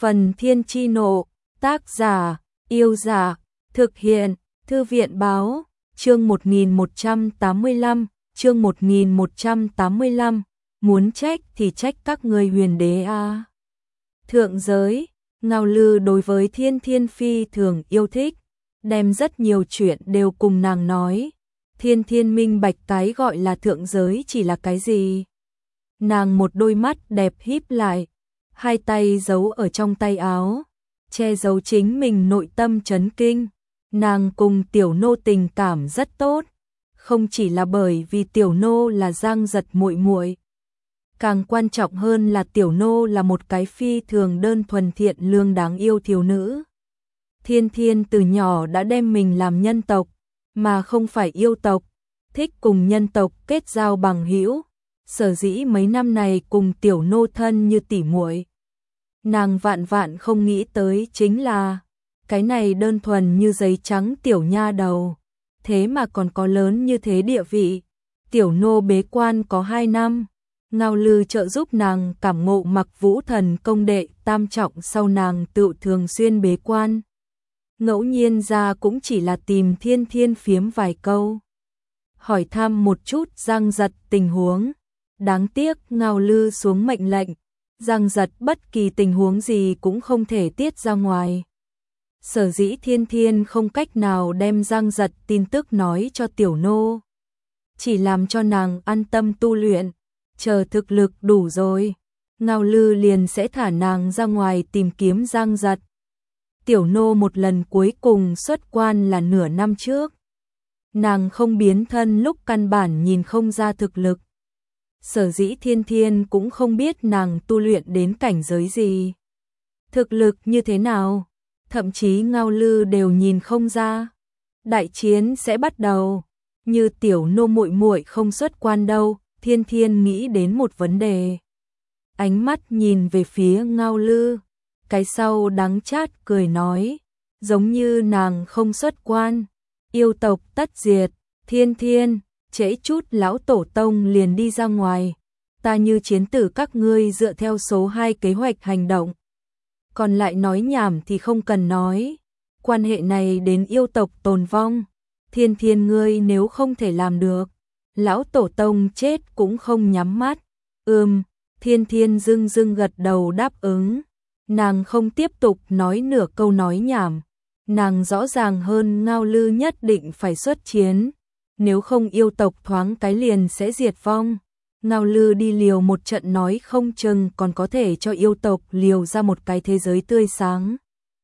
Phần Thiên Chi Nộ, tác giả, Yêu Giả, thực hiện, Thư viện Báo, chương 1185, chương 1185, muốn trách thì trách các ngươi huyền đế a. Thượng giới, Ngao Lư đối với Thiên Thiên phi thường yêu thích, đem rất nhiều chuyện đều cùng nàng nói. Thiên Thiên minh bạch cái gọi là thượng giới chỉ là cái gì. Nàng một đôi mắt đẹp híp lại, hai tay giấu ở trong tay áo, che giấu chính mình nội tâm chấn kinh. Nàng cùng tiểu nô tình cảm rất tốt, không chỉ là bởi vì tiểu nô là Giang Giật muội muội, càng quan trọng hơn là tiểu nô là một cái phi thường đơn thuần thiện lương đáng yêu thiếu nữ. Thiên Thiên từ nhỏ đã đem mình làm nhân tộc, mà không phải yêu tộc, thích cùng nhân tộc kết giao bằng hữu, sở dĩ mấy năm này cùng tiểu nô thân như tỉ muội. Nàng vạn vạn không nghĩ tới chính là cái này đơn thuần như giấy trắng tiểu nha đầu, thế mà còn có lớn như thế địa vị. Tiểu nô bế quan có 2 năm, Ngao Lư trợ giúp nàng cảm ngộ Mặc Vũ Thần công đệ tam trọng, sau nàng tự thường xuyên bế quan. Ngẫu nhiên ra cũng chỉ là tìm Thiên Thiên phiếm vài câu, hỏi thăm một chút Giang Giật tình huống. Đáng tiếc Ngao Lư xuống mệnh lệnh, Giang Giật bất kỳ tình huống gì cũng không thể tiết ra ngoài. Sở dĩ Thiên Thiên không cách nào đem Giang Giật tin tức nói cho tiểu nô, chỉ làm cho nàng an tâm tu luyện, chờ thực lực đủ rồi, Ngao Lư liền sẽ thả nàng ra ngoài tìm kiếm Giang Giật. Tiểu nô một lần cuối cùng xuất quan là nửa năm trước. Nàng không biến thân lúc căn bản nhìn không ra thực lực. Sở dĩ Thiên Thiên cũng không biết nàng tu luyện đến cảnh giới gì, thực lực như thế nào, thậm chí Ngao Lư đều nhìn không ra. Đại chiến sẽ bắt đầu, như tiểu nô muội muội không xuất quan đâu. Thiên Thiên nghĩ đến một vấn đề, ánh mắt nhìn về phía Ngao Lư, cái sau đắng chát cười nói, giống như nàng không xuất quan, yêu tộc tất diệt. Thiên Thiên, trễ chút lão tổ tông liền đi ra ngoài, ta như chiến tử các ngươi dựa theo số 2 kế hoạch hành động. Còn lại nói nhảm thì không cần nói, quan hệ này đến yêu tộc tồn vong. Thiên Thiên ngươi nếu không thể làm được, lão tổ tông chết cũng không nhắm mắt. Thiên Thiên dưng dưng gật đầu đáp ứng. Nàng không tiếp tục nói nửa câu nói nhảm, nàng rõ ràng hơn Ngao Lư nhất định phải xuất chiến, nếu không yêu tộc thoáng cái liền sẽ diệt vong. Ngao Lư đi liều một trận nói không chừng còn có thể cho yêu tộc liều ra một cái thế giới tươi sáng.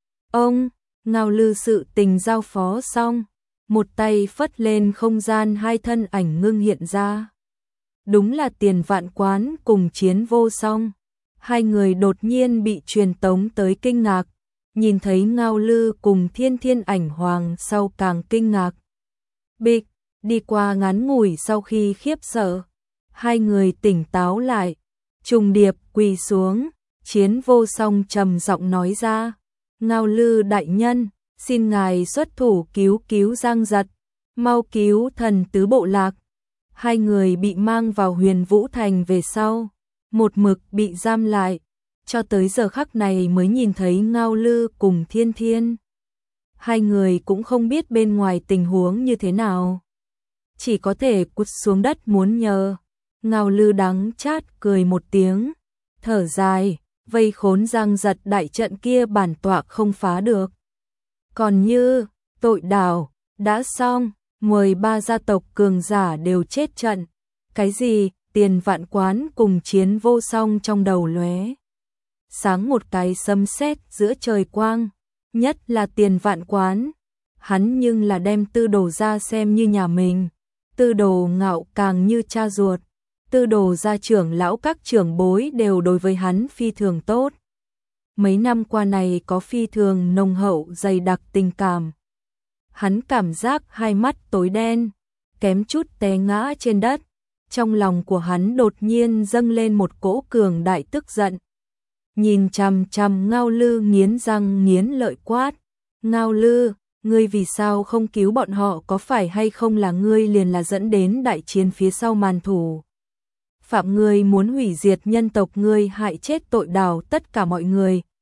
Ngao Lư sự tình giao phó xong, một tay phất lên không gian, hai thân ảnh ngưng hiện ra. Đúng là Tiền Vạn Quán cùng Chiến Vô Song. Hai người đột nhiên bị truyền tống tới kinh ngạc, nhìn thấy Ngao Lư cùng Thiên Thiên ảnh hoàng sau càng kinh ngạc. Bịch, đi qua ngắn ngủi sau khi khiếp sợ, hai người tỉnh táo lại, trùng điệp quỳ xuống. Chiến Vô Song trầm giọng nói ra, Ngao Lư đại nhân, xin ngài xuất thủ cứu cứu Giang Giật, mau cứu thần tứ bộ lạc. Hai người bị mang vào Huyền Vũ Thành về sau, một mực bị giam lại, cho tới giờ khắc này mới nhìn thấy Ngao Lư cùng Thiên Thiên. Hai người cũng không biết bên ngoài tình huống như thế nào, chỉ có thể cúi xuống đất muốn nhờ. Ngao Lư đắng chát cười một tiếng, thở dài, vây khốn Giang Giật đại trận kia bản tọa không phá được, còn như tội đảo đã xong, 13 gia tộc cường giả đều chết trận. Cái gì? Tiền Vạn Quán cùng Chiến Vô Song trong đầu lóe sáng một cái sấm sét giữa trời quang, nhất là Tiền Vạn Quán, hắn nhưng là đem Tư Đồ gia xem như nhà mình, Tư Đồ Ngạo càng như cha ruột, Tư Đồ gia trưởng lão các trưởng bối đều đối với hắn phi thường tốt. Mấy năm qua này có phi thường nồng hậu dày đặc tình cảm. Hắn cảm giác hai mắt tối đen, kém chút té ngã trên đất. Trong lòng của hắn đột nhiên dâng lên một cỗ cường đại tức giận. Nhìn chằm chằm Ngao Lư nghiến răng nghiến lợi quát, Ngao Lư, ngươi vì sao không cứu bọn họ, có phải hay không là ngươi liền là dẫn đến đại chiến phía sau màn thủ? Phạm ngươi muốn hủy diệt nhân tộc, ngươi hại chết tội đảo tất cả mọi người,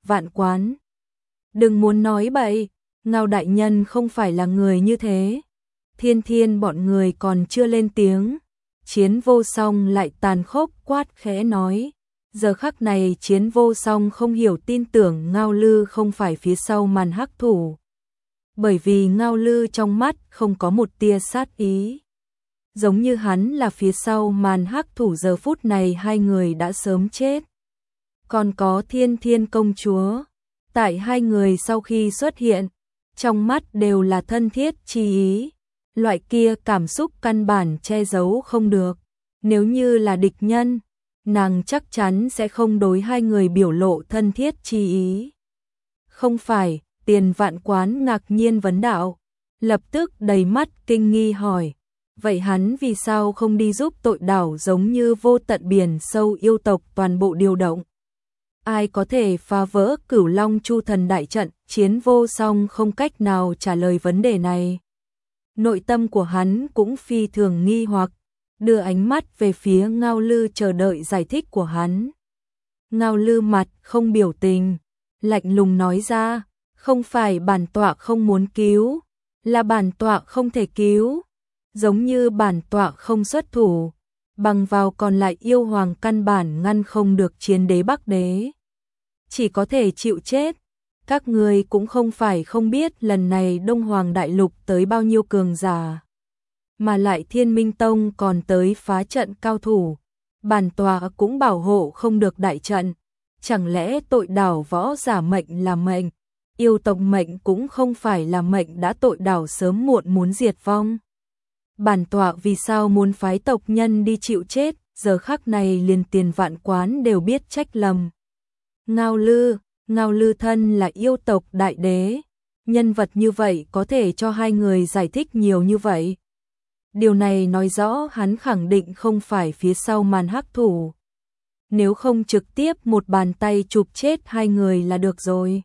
Vạn Quán. Đừng muốn nói bậy, Ngao đại nhân không phải là người như thế. Thiên Thiên bọn người còn chưa lên tiếng, Chiến Vô Song lại tàn khốc quát khẽ nói. Giờ khắc này Chiến Vô Song không hiểu tin tưởng Ngao Lư không phải phía sau màn hắc thủ. Bởi vì Ngao Lư trong mắt không có một tia sát ý. Giống như hắn là phía sau màn hắc thủ, giờ phút này hai người đã sớm chết. Còn có Thiên Thiên công chúa, tại hai người sau khi xuất hiện, trong mắt đều là thân thiết chi ý. Loại kia cảm xúc căn bản che giấu không được. Nếu như là địch nhân, nàng chắc chắn sẽ không đối hai người biểu lộ thân thiết chi ý. Không phải, Tiền Vạn Quán ngạc nhiên vấn đạo, lập tức đầy mắt kinh nghi hỏi. Vậy hắn vì sao không đi giúp tội đảo giống như vô tận biển sâu yêu tộc toàn bộ điều động? Ai có thể phá vỡ Cửu Long Chu Thần đại trận? Chiến Vô Song không cách nào trả lời vấn đề này. Nội tâm của hắn cũng phi thường nghi hoặc, đưa ánh mắt về phía Ngao Lư chờ đợi giải thích của hắn. Ngao Lư mặt không biểu tình, lạnh lùng nói ra, không phải bản tọa không muốn cứu, là bản tọa không thể cứu. Giống như bản tọa không xuất thủ, bằng vào còn lại yêu hoàng căn bản ngăn không được Chiến Đế Bắc Đế. Chỉ có thể chịu chết. Các người cũng không phải không biết lần này Đông Hoàng Đại Lục tới bao nhiêu cường giả. Mà lại Thiên Minh Tông còn tới phá trận cao thủ. Bản tọa cũng bảo hộ không được đại trận. Chẳng lẽ tội đảo võ giả mệnh là mệnh, yêu tộc mệnh cũng không phải là mệnh, đã tội đảo sớm muộn muốn diệt vong. Bản tọa vì sao muốn phái tộc nhân đi chịu chết, giờ khắc này liền Tiền Vạn Quán đều biết trách lầm. Ngao Lư thân là yêu tộc đại đế, nhân vật như vậy có thể cho hai người giải thích nhiều như vậy. Điều này nói rõ hắn khẳng định không phải phía sau màn hắc thủ. Nếu không trực tiếp một bàn tay chụp chết hai người là được rồi.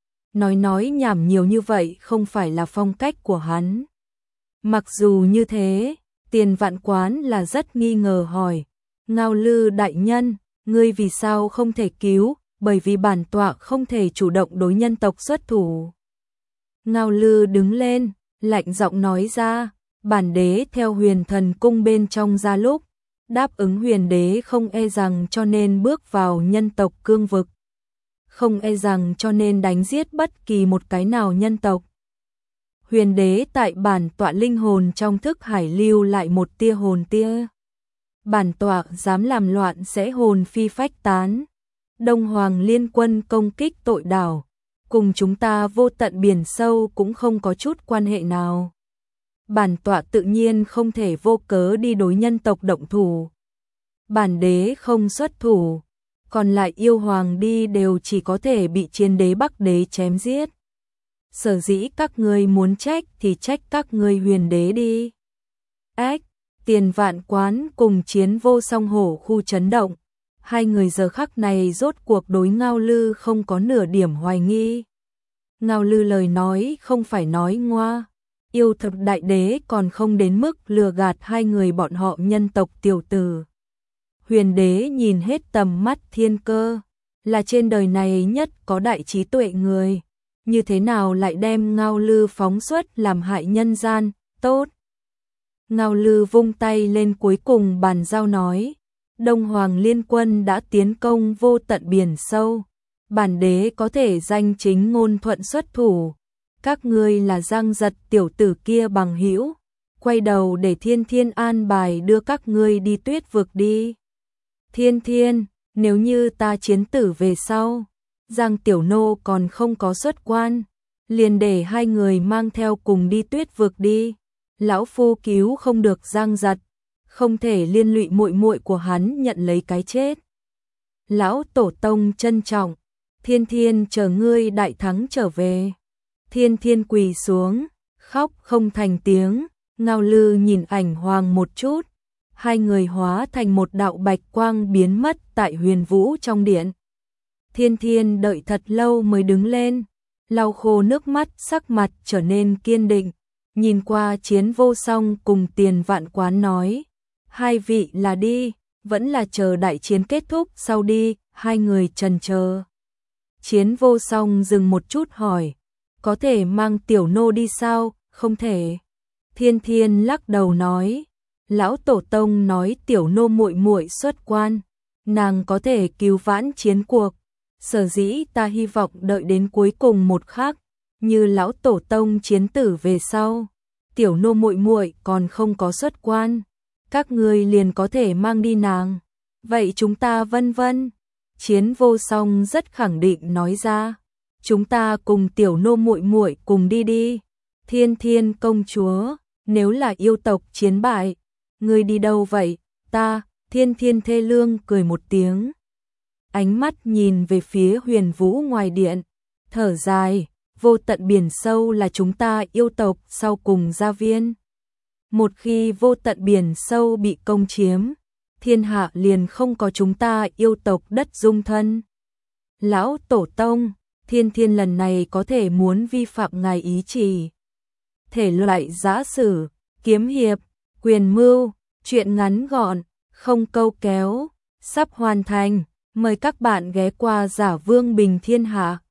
Nói nhảm nhiều như vậy không phải là phong cách của hắn. Mặc dù như thế, Tiền Vạn Quán là rất nghi ngờ hỏi, Ngao Lư đại nhân, ngươi vì sao không thể cứu? Bởi vì bản tọa không thể chủ động đối nhân tộc xuất thủ. Ngao Lư đứng lên, lạnh giọng nói ra, bản đế theo Huyền Thần cung bên trong ra lúc, đáp ứng Huyền đế không e rằng cho nên bước vào nhân tộc cương vực. Không e rằng cho nên đánh giết bất kỳ một cái nào nhân tộc. Huyền đế tại bản tọa linh hồn trong thức hải lưu lại một tia hồn tia. Bản tọa dám làm loạn sẽ hồn phi phách tán. Đông Hoàng liên quân công kích tội đảo, cùng chúng ta vô tận biển sâu cũng không có chút quan hệ nào. Bản tọa tự nhiên không thể vô cớ đi đối nhân tộc động thủ. Bản đế không xuất thủ, còn lại yêu hoàng đi đều chỉ có thể bị Chiến Đế Bắc Đế chém giết. Sở dĩ các ngươi muốn trách thì trách các ngươi Huyền đế đi. Ách, Tiền Vạn Quán cùng Chiến Vô Song hổ khu chấn động. Hai người giờ khắc này rốt cuộc đối Ngao Lư không có nửa điểm hoài nghi. Ngao Lư lời nói không phải nói ngoa. Yêu thập đại đế còn không đến mức lừa gạt hai người bọn họ nhân tộc tiểu tử. Huyền đế nhìn hết tầm mắt thiên cơ, là trên đời này nhất có đại trí tuệ người. Như thế nào lại đem Ngao Lư phóng xuất làm hại nhân gian, tốt. Ngao Lư vung tay lên cuối cùng bàn giao nói. Đông Hoàng liên quân đã tiến công vô tận biển sâu. Bản đế có thể danh chính ngôn thuận xuất thủ. Các ngươi là Giang Giật tiểu tử kia bằng hữu. Quay đầu để Thiên Thiên an bài đưa các ngươi đi Tuyết vực đi. Thiên Thiên, nếu như ta chiến tử về sau, Giang tiểu nô còn không có xuất quan, liền để hai người mang theo cùng đi Tuyết vực đi. Lão phu cứu không được Giang Giật, không thể liên lụy muội muội của hắn nhận lấy cái chết. Lão tổ tông trân trọng, Thiên Thiên chờ ngươi đại thắng trở về. Thiên Thiên quỳ xuống, khóc không thành tiếng. Ngao Lư nhìn ảnh hoàng một chút, hai người hóa thành một đạo bạch quang biến mất tại Huyền Vũ trong điện. Thiên Thiên đợi thật lâu mới đứng lên, lau khô nước mắt, sắc mặt trở nên kiên định, nhìn qua Chiến Vô Song cùng Tiền Vạn Quán nói, hai vị là đi, vẫn là chờ đại chiến kết thúc sau đi. Hai người chần chờ. Chiến Vô Song dừng một chút hỏi, có thể mang tiểu nô đi sao? Không thể. Thiên Thiên lắc đầu nói, lão tổ tông nói tiểu nô muội muội xuất quan, nàng có thể cứu vãn chiến cuộc. Sở dĩ ta hy vọng đợi đến cuối cùng một khắc, như lão tổ tông chiến tử về sau, tiểu nô muội muội còn không có xuất quan, các ngươi liền có thể mang đi nàng. Vậy chúng ta vân vân. Chiến Vô Song rất khẳng định nói ra, chúng ta cùng tiểu nô muội muội cùng đi đi. Thiên Thiên công chúa, nếu là yêu tộc chiến bại, ngươi đi đâu vậy? Ta, Thiên Thiên thê lương cười một tiếng. Ánh mắt nhìn về phía Huyền Vũ ngoài điện, thở dài, vô tận biển sâu là chúng ta yêu tộc sau cùng gia viên. Một khi vô tận biển sâu bị công chiếm, thiên hạ liền không có chúng ta yêu tộc đất dung thân. Lão tổ tông, Thiên Thiên lần này có thể muốn vi phạm ngài ý chỉ. Thể loại giã sử, kiếm hiệp, quyền mưu, truyện ngắn gọn, không câu kéo, sắp hoàn thành. Mời các bạn ghé qua Giả Vương Bình Thiên Hạ.